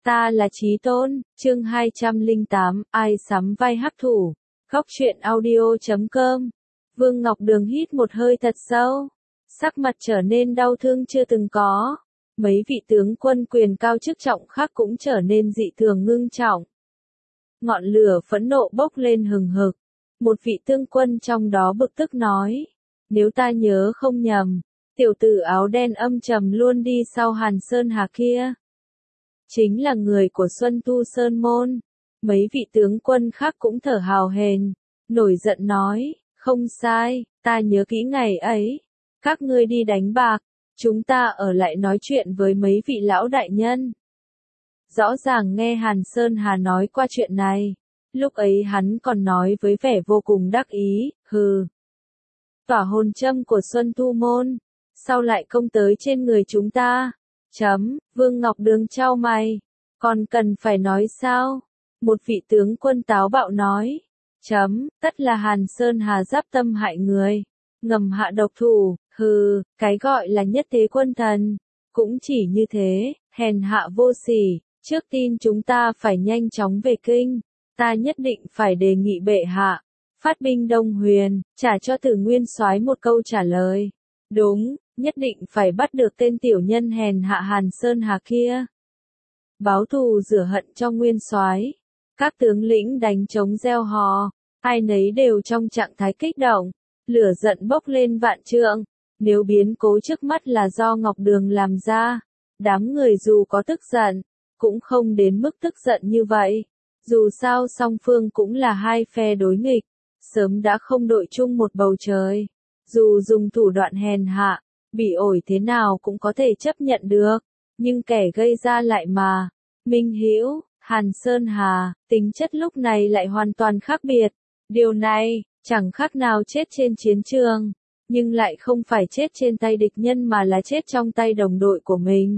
Ta là Chí Tôn, chương 208, ai sắm vai hắc thủ. Góc truyện audio.com. Vương Ngọc Đường hít một hơi thật sâu. Sắc mặt trở nên đau thương chưa từng có. Mấy vị tướng quân quyền cao chức trọng khác cũng trở nên dị thường ngưng trọng. Ngọn lửa phẫn nộ bốc lên hừng hực. Một vị tướng quân trong đó bực tức nói. Nếu ta nhớ không nhầm, tiểu tử áo đen âm trầm luôn đi sau Hàn Sơn Hà kia chính là người của Xuân Tu Sơn Môn. Mấy vị tướng quân khác cũng thở hào hển, nổi giận nói, không sai, ta nhớ kỹ ngày ấy. Các ngươi đi đánh bạc, chúng ta ở lại nói chuyện với mấy vị lão đại nhân. Rõ ràng nghe Hàn Sơn Hà nói qua chuyện này, lúc ấy hắn còn nói với vẻ vô cùng đắc ý, hừ. Tỏa hồn châm của Xuân Tu Môn, sao lại công tới trên người chúng ta? Vương Ngọc Đường chau mày. Còn cần phải nói sao? Một vị tướng quân táo bạo nói. Tất là Hàn Sơn Hà giáp tâm hại người. Ngầm hạ độc thủ, hừ, cái gọi là nhất thế quân thần. Cũng chỉ như thế, hèn hạ vô sỉ. Trước tin chúng ta phải nhanh chóng về kinh. Ta nhất định phải đề nghị bệ hạ. Phát binh Đông Huyền, trả cho Tử Nguyên Soái một câu trả lời. Đúng, nhất định phải bắt được tên tiểu nhân hèn hạ Hàn Sơn Hà kia. Báo thù rửa hận cho Nguyên Soái. Các tướng lĩnh đánh trống reo hò, ai nấy đều trong trạng thái kích động, lửa giận bốc lên vạn trượng. Nếu biến cố trước mắt là do Ngọc Đường làm ra, đám người dù có tức giận, cũng không đến mức tức giận như vậy. Dù sao song phương cũng là hai phe đối nghịch, sớm đã không đội chung một bầu trời. Dù dùng thủ đoạn hèn hạ, bị ổi thế nào cũng có thể chấp nhận được, nhưng kẻ gây ra lại mà. Minh Hữu, Hàn Sơn Hà, tính chất lúc này lại hoàn toàn khác biệt. Điều này, chẳng khác nào chết trên chiến trường, nhưng lại không phải chết trên tay địch nhân mà là chết trong tay đồng đội của mình.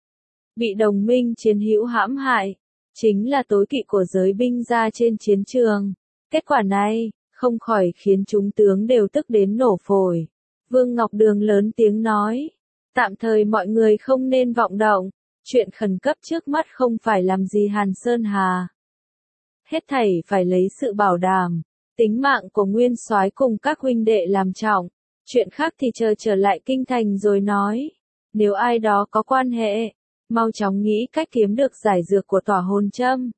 Bị đồng minh chiến hữu hãm hại, chính là tối kỵ của giới binh ra trên chiến trường. Kết quả này, không khỏi khiến chúng tướng đều tức đến nổ phổi. Vương Ngọc Đường lớn tiếng nói, tạm thời mọi người không nên vọng động, chuyện khẩn cấp trước mắt không phải làm gì Hàn Sơn Hà. Hết thảy phải lấy sự bảo đảm, tính mạng của Nguyên Soái cùng các huynh đệ làm trọng, chuyện khác thì chờ trở lại kinh thành rồi nói. Nếu ai đó có quan hệ, mau chóng nghĩ cách kiếm được giải dược của tỏa hồn châm.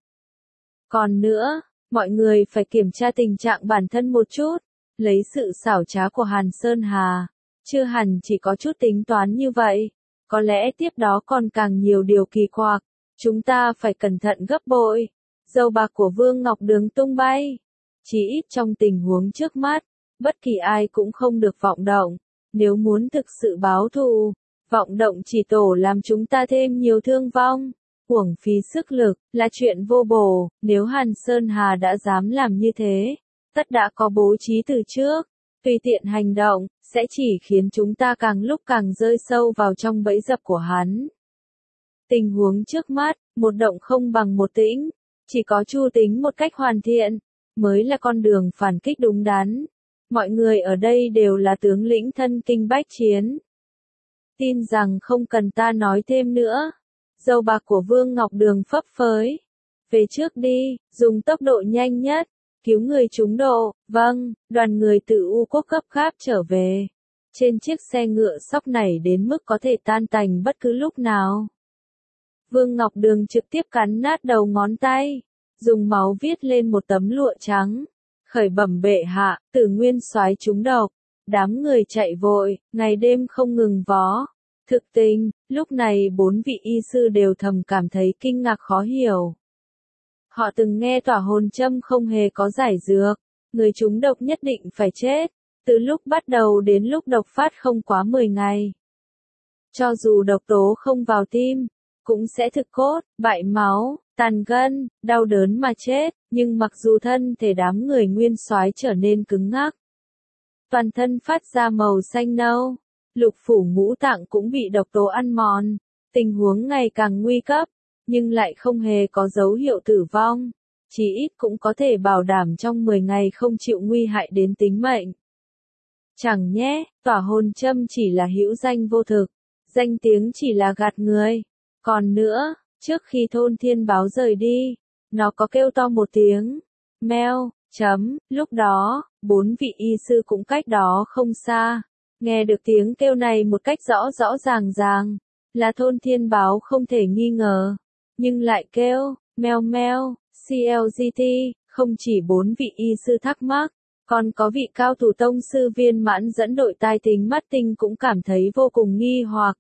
Còn nữa, mọi người phải kiểm tra tình trạng bản thân một chút, lấy sự xảo trá của Hàn Sơn Hà, chưa hẳn chỉ có chút tính toán như vậy, có lẽ tiếp đó còn càng nhiều điều kỳ quặc, chúng ta phải cẩn thận gấp bội. Dầu bạc của Vương Ngọc Đường tung bay, chỉ ít trong tình huống trước mắt, bất kỳ ai cũng không được vọng động, nếu muốn thực sự báo thù, vọng động chỉ tổ làm chúng ta thêm nhiều thương vong. Uổng phí sức lực, là chuyện vô bổ. Nếu Hàn Sơn Hà đã dám làm như thế, tất đã có bố trí từ trước, tùy tiện hành động, sẽ chỉ khiến chúng ta càng lúc càng rơi sâu vào trong bẫy dập của hắn. Tình huống trước mắt, một động không bằng một tĩnh, chỉ có chu tính một cách hoàn thiện, mới là con đường phản kích đúng đắn. Mọi người ở đây đều là tướng lĩnh thân kinh bách chiến. Tin rằng không cần ta nói thêm nữa. Dầu bạc của Vương Ngọc Đường phấp phới. Về trước đi, dùng tốc độ nhanh nhất, cứu người trúng độ. Vâng, đoàn người từ U Quốc gấp gáp trở về. Trên chiếc xe ngựa sóc này đến mức có thể tan tành bất cứ lúc nào. Vương Ngọc Đường trực tiếp cắn nát đầu ngón tay, dùng máu viết lên một tấm lụa trắng. Khởi bẩm bệ hạ, Tử Nguyên Soái trúng độc. Đám người chạy vội, ngày đêm không ngừng vó. Thực tình, lúc này bốn vị y sư đều thầm cảm thấy kinh ngạc khó hiểu. Họ từng nghe tỏa hồn châm không hề có giải dược, người trúng độc nhất định phải chết, từ lúc bắt đầu đến lúc độc phát không quá 10 ngày. Cho dù độc tố không vào tim, cũng sẽ thực cốt, bại máu, tàn gân, đau đớn mà chết, nhưng mặc dù thân thể đám người Nguyên Soái trở nên cứng ngắc, toàn thân phát ra màu xanh nâu. Lục phủ ngũ tạng cũng bị độc tố ăn mòn, tình huống ngày càng nguy cấp, nhưng lại không hề có dấu hiệu tử vong, chỉ ít cũng có thể bảo đảm trong 10 ngày không chịu nguy hại đến tính mệnh. Chẳng nhé, tỏa hồn châm chỉ là hữu danh vô thực, danh tiếng chỉ là gạt người. Còn nữa, Trước khi thôn thiên báo rời đi, nó có kêu to một tiếng, meo, lúc đó, 4 vị y sư cũng cách đó không xa, nghe được tiếng kêu này một cách rõ rõ ràng, là thôn thiên báo không thể nghi ngờ, nhưng lại kêu, meo meo, CLGT, không chỉ 4 vị y sư thắc mắc, còn có vị cao thủ tông sư Viên Mãn dẫn đội tai tính mắt tinh cũng cảm thấy vô cùng nghi hoặc.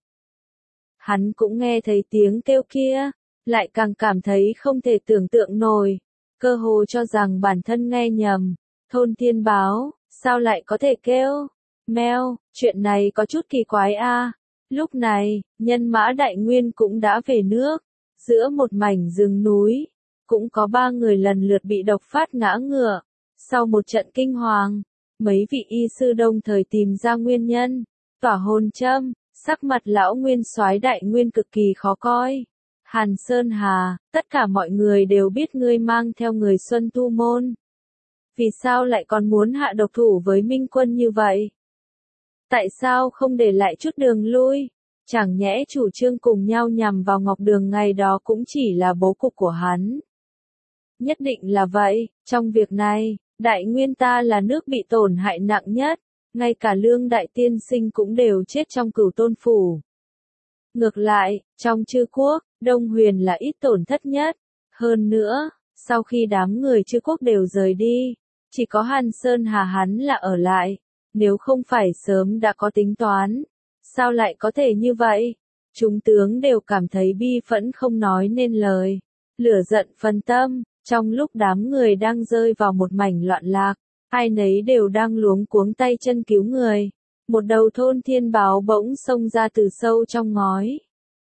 Hắn cũng nghe thấy tiếng kêu kia, lại càng cảm thấy không thể tưởng tượng nổi, cơ hồ cho rằng bản thân nghe nhầm. Thôn thiên báo, sao lại có thể kêu? Meo, chuyện này có chút kỳ quái a. Lúc này, nhân mã Đại Nguyên cũng đã về nước, giữa một mảnh rừng núi, cũng có 3 người lần lượt bị độc phát ngã ngựa. Sau một trận kinh hoàng, mấy vị y sư đồng thời tìm ra nguyên nhân, tỏa hồn châm, sắc mặt lão nguyên soái Đại Nguyên cực kỳ khó coi. Hàn Sơn Hà, tất cả mọi người đều biết ngươi mang theo người Xuân Tu Môn. Vì sao lại còn muốn hạ độc thủ với Minh Quân như vậy? Tại sao không để lại chút đường lui? Chẳng nhẽ chủ trương cùng nhau nhằm vào Ngọc Đường ngày đó cũng chỉ là bố cục của hắn? Nhất định là vậy, trong việc này, Đại Nguyên ta là nước bị tổn hại nặng nhất, ngay cả Lương Đại Tiên Sinh cũng đều chết trong Cửu Tôn Phủ. Ngược lại, trong Chư Quốc, Đông Huyền là ít tổn thất nhất. Hơn nữa, sau khi đám người Chư Quốc đều rời đi, chỉ có Hàn Sơn Hà hắn là ở lại. Nếu không phải sớm đã có tính toán, sao lại có thể như vậy? Chúng tướng đều cảm thấy bi phẫn không nói nên lời. Lửa giận phân tâm, trong lúc đám người đang rơi vào một mảnh loạn lạc, ai nấy đều đang luống cuống tay chân cứu người. Một đầu thôn thiên báo bỗng xông ra từ sâu trong ngói.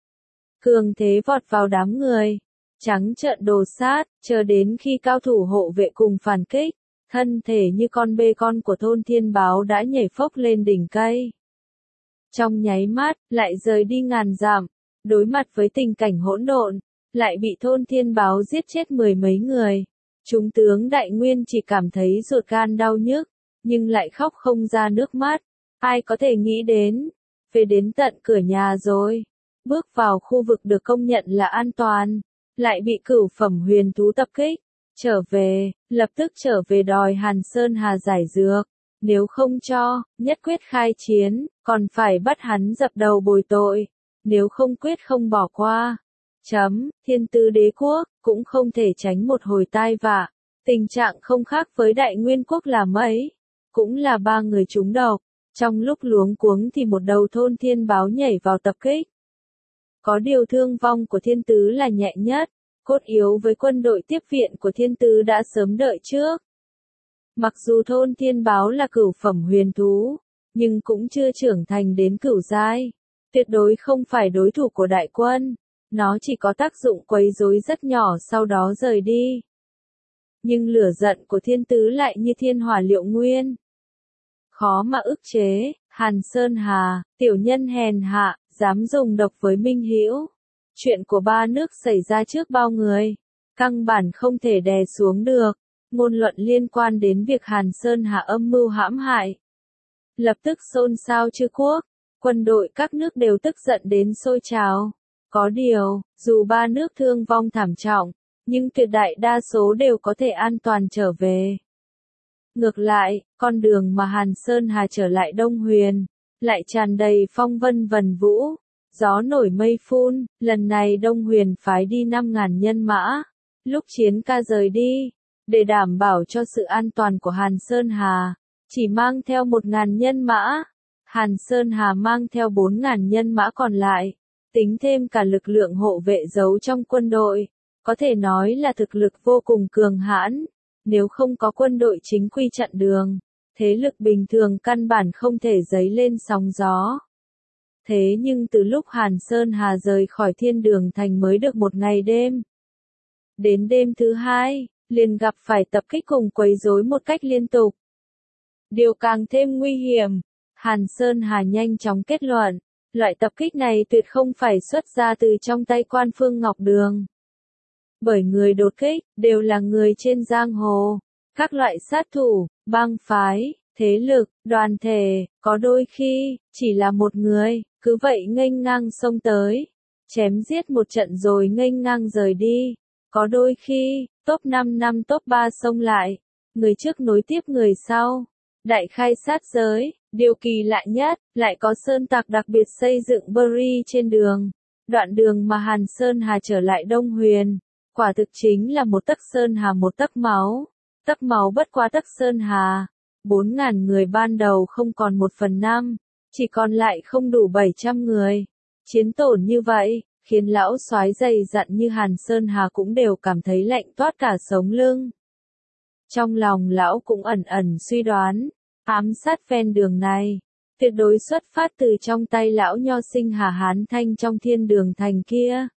Cường thế vọt vào đám người, trắng trợn đồ sát, chờ đến khi cao thủ hộ vệ cùng phản kích, thân thể như con bê con của thôn thiên báo đã nhảy phốc lên đỉnh cây. Trong nháy mắt, lại rời đi ngàn dặm, đối mặt với tình cảnh hỗn độn, lại bị thôn thiên báo giết chết 10 mấy người. Chúng tướng Đại Nguyên chỉ cảm thấy ruột gan đau nhức, nhưng lại khóc không ra nước mắt. Ai có thể nghĩ đến, về đến tận cửa nhà rồi, bước vào khu vực được công nhận là an toàn, lại bị cửu phẩm huyền thú tập kích, trở về, lập tức trở về đòi Hàn Sơn Hà giải dược, nếu không cho, nhất quyết khai chiến, còn phải bắt hắn dập đầu bồi tội, nếu không quyết không bỏ qua. Thiên Tư Đế quốc, cũng không thể tránh một hồi tai vạ, tình trạng không khác với Đại Nguyên quốc là mấy, cũng là 3 người trúng độc. Trong lúc luống cuống thì một đầu thôn thiên báo nhảy vào tập kích. Có điều thương vong của thiên tứ là nhẹ nhất, cốt yếu với quân đội tiếp viện của thiên tứ đã sớm đợi trước. Mặc dù thôn thiên báo là cửu phẩm huyền thú, nhưng cũng chưa trưởng thành đến cửu giai, tuyệt đối không phải đối thủ của đại quân, nó chỉ có tác dụng quấy rối rất nhỏ sau đó rời đi. Nhưng lửa giận của thiên tứ lại như thiên hỏa liệu nguyên. Khó mà ức chế, Hàn Sơn Hà, tiểu nhân hèn hạ, dám dùng độc với Minh Hữu. Chuyện của 3 nước xảy ra trước bao người, căn bản không thể đè xuống được. Ngôn luận liên quan đến việc Hàn Sơn Hà âm mưu hãm hại, lập tức xôn xao Chư Quốc, quân đội các nước đều tức giận đến sôi trào. Có điều, dù 3 nước thương vong thảm trọng, nhưng tuyệt đại đa số đều có thể an toàn trở về. Ngược lại, con đường mà Hàn Sơn Hà trở lại Đông Huyền, lại tràn đầy phong vân vần vũ, gió nổi mây phun, lần này Đông Huyền phái đi 5.000 nhân mã, lúc chiến ca rời đi, để đảm bảo cho sự an toàn của Hàn Sơn Hà, chỉ mang theo 1.000 nhân mã, Hàn Sơn Hà mang theo 4.000 nhân mã còn lại, tính thêm cả lực lượng hộ vệ giấu trong quân đội, có thể nói là thực lực vô cùng cường hãn. Nếu không có quân đội chính quy chặn đường, thế lực bình thường căn bản không thể dấy lên sóng gió. Thế nhưng từ lúc Hàn Sơn Hà rời khỏi Thiên Đường Thành mới được một ngày đêm. Đến đêm thứ 2, liền gặp phải tập kích cùng quấy rối một cách liên tục. Điều càng thêm nguy hiểm, Hàn Sơn Hà nhanh chóng kết luận, loại tập kích này tuyệt không phải xuất ra từ trong tay Quan Phương Ngọc Đường. Bởi người đột kích, đều là người trên giang hồ, các loại sát thủ, bang phái, thế lực, đoàn thể, có đôi khi, chỉ là một người, cứ vậy nghênh ngang xông tới. chém giết một trận rồi nghênh ngang rời đi. Có đôi khi, top 5 năm top 3 xông lại, người trước nối tiếp người sau, đại khai sát giới. Điều kỳ lạ nhất, lại có sơn tặc đặc biệt xây dựng barrier trên đường. Đoạn đường mà Hàn Sơn Hà trở lại Đông Huyền, quả thực chính là một tấc sơn hà một tấc máu. Tấc máu bất quá tấc sơn hà. 4.000 người ban đầu không còn 1/5, chỉ còn lại không đủ 700 người. Chiến tổn như vậy, khiến lão soái dày dặn như Hàn Sơn Hà cũng đều cảm thấy lạnh toát cả sống lưng. Trong lòng lão cũng ẩn ẩn suy đoán, ám sát ven đường này, tuyệt đối xuất phát từ trong tay lão nho sinh Hà Hán Thanh trong Thiên Đường Thành kia.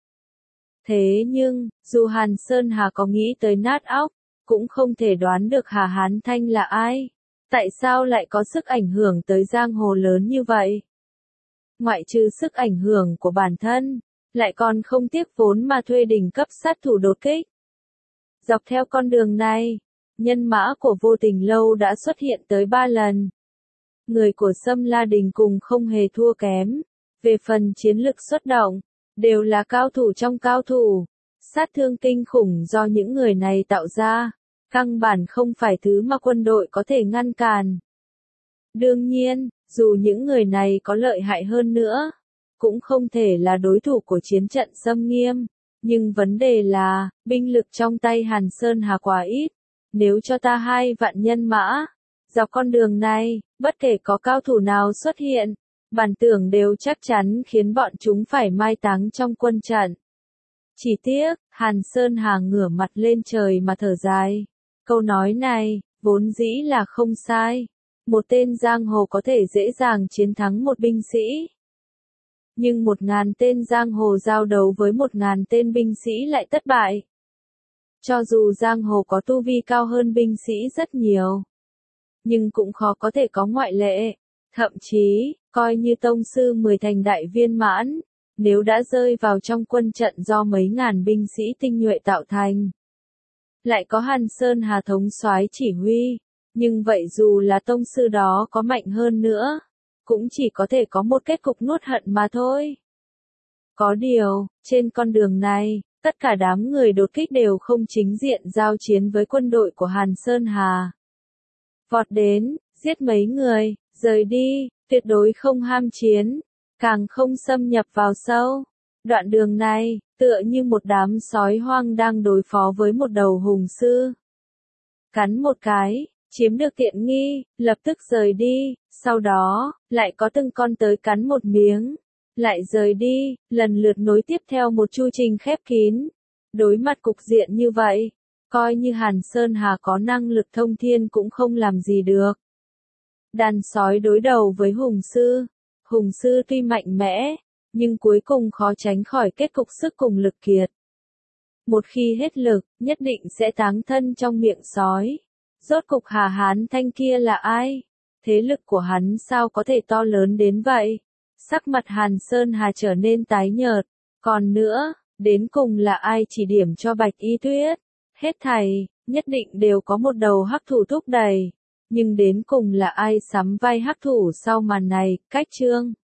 Thế nhưng, dù Hàn Sơn Hà có nghĩ tới nát óc, cũng không thể đoán được Hà Hán Thanh là ai. Tại sao lại có sức ảnh hưởng tới giang hồ lớn như vậy? Ngoại trừ sức ảnh hưởng của bản thân, lại còn không tiếc vốn mà thuê đỉnh cấp sát thủ đột kích. Dọc theo con đường này, nhân mã của Vô Tình Lâu đã xuất hiện tới 3 lần. Người của Sâm La Đình cùng không hề thua kém. Về phần chiến lực xuất động, đều là cao thủ trong cao thủ. Sát thương kinh khủng do những người này tạo ra, căn bản không phải thứ mà quân đội có thể ngăn cản. Đương nhiên, dù những người này có lợi hại hơn nữa, cũng không thể là đối thủ của chiến trận Sâm Nghiêm. Nhưng vấn đề là, binh lực trong tay Hàn Sơn Hà quá ít. Nếu cho ta 2 vạn nhân mã, dọc con đường này, bất kể có cao thủ nào xuất hiện, bản tưởng đều chắc chắn khiến bọn chúng phải mai táng trong quân trận. Chỉ tiếc, Hàn Sơn Hà ngửa mặt lên trời mà thở dài. Câu nói này, vốn dĩ là không sai. Một tên giang hồ có thể dễ dàng chiến thắng một binh sĩ. Nhưng 1.000 tên giang hồ giao đấu với 1.000 tên binh sĩ lại thất bại. Cho dù giang hồ có tu vi cao hơn binh sĩ rất nhiều, nhưng cũng khó có thể có ngoại lệ. Thậm chí, coi như tông sư 10 thành đại viên mãn, nếu đã rơi vào trong quân trận do mấy ngàn binh sĩ tinh nhuệ tạo thành, lại có Hàn Sơn Hà thống soái chỉ huy, nhưng vậy dù là tông sư đó có mạnh hơn nữa, cũng chỉ có thể có một kết cục nuốt hận mà thôi. Có điều, trên con đường này, tất cả đám người đột kích đều không chính diện giao chiến với quân đội của Hàn Sơn Hà. Vọt đến, giết mấy người, rời đi, tuyệt đối không ham chiến, càng không xâm nhập vào sâu. Đoạn đường này, tựa như một đám sói hoang đang đối phó với một đầu hùng sư. Cắn một cái, chiếm được tiện nghi, lập tức rời đi, sau đó, lại có từng con tới cắn một miếng, lại rời đi, lần lượt nối tiếp theo một chu trình khép kín. Đối mặt cục diện như vậy, coi như Hàn Sơn Hà có năng lực thông thiên cũng không làm gì được. Đàn sói đối đầu với hùng sư tuy mạnh mẽ, nhưng cuối cùng khó tránh khỏi kết cục sức cùng lực kiệt. Một khi hết lực, nhất định sẽ táng thân trong miệng sói. Rốt cục Hà Hán Thanh kia là ai? Thế lực của hắn sao có thể to lớn đến vậy? Sắc mặt Hàn Sơn Hà trở nên tái nhợt. Còn nữa, đến cùng là ai chỉ điểm cho Bạch Y Tuyết? Hết thảy, nhất định đều có một đầu hắc thủ thúc đẩy. Nhưng đến cùng là ai sắm vai hắc thủ sau màn này? Cách chương